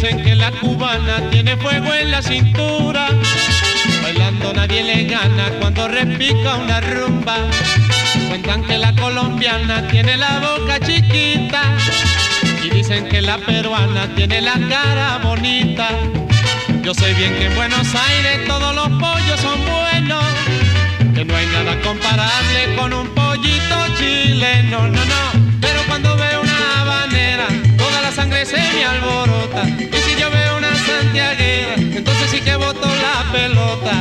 dicen que la cubana tiene fuego en la cintura, bailando nadie le gana cuando repica una rumba. Cuentan que la colombiana tiene la boca chiquita y dicen que la peruana tiene la cara bonita. Yo sé bien que en Buenos Aires todos los pollos son buenos, que no hay nada comparable con un pollito chileno, no, no. Pero cuando veo una habanera, toda la sangre se me alborota. Y si yo veo una santiaguera, entonces sí que boto la pelota.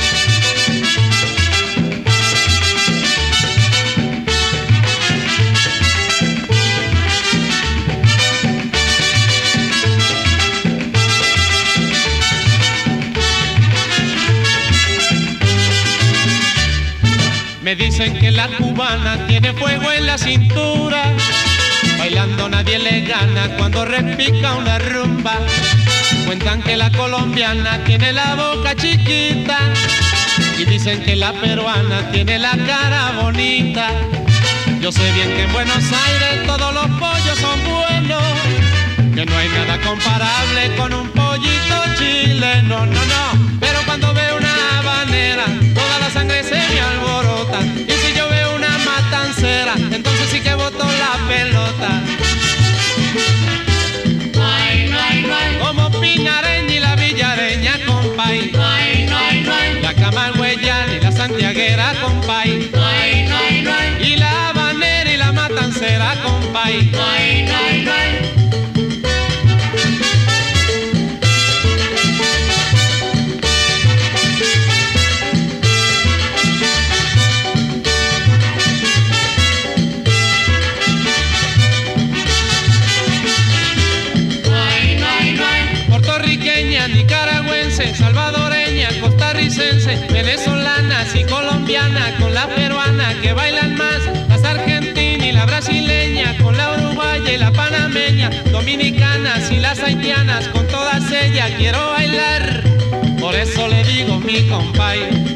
Me dicen que la cubana tiene fuego en la cintura, bailando nadie le gana cuando repica una rumba. Cuentan que la colombiana tiene la boca chiquita y dicen que la peruana tiene la cara bonita. Yo sé bien que en Buenos Aires todos los pollos son buenos, que no hay nada comparable con un pollito chileno, no, no. Pero cuando veo una habanera, toda la sangre se me alborota. Y si yo veo una matancera, entonces sí que boto la pelota. Como Pinareña y la Villareña, compay. La camagüeyana y la santiaguera, compay. Y la habanera y la matancera, compay. Nicaragüense, salvadoreña, costarricense, venezolanas y colombianas con la peruana que bailan más, las argentinas y la brasileña con la uruguaya y la panameña, dominicanas y las haitianas, con todas ellas quiero bailar. Por eso le digo mi compay,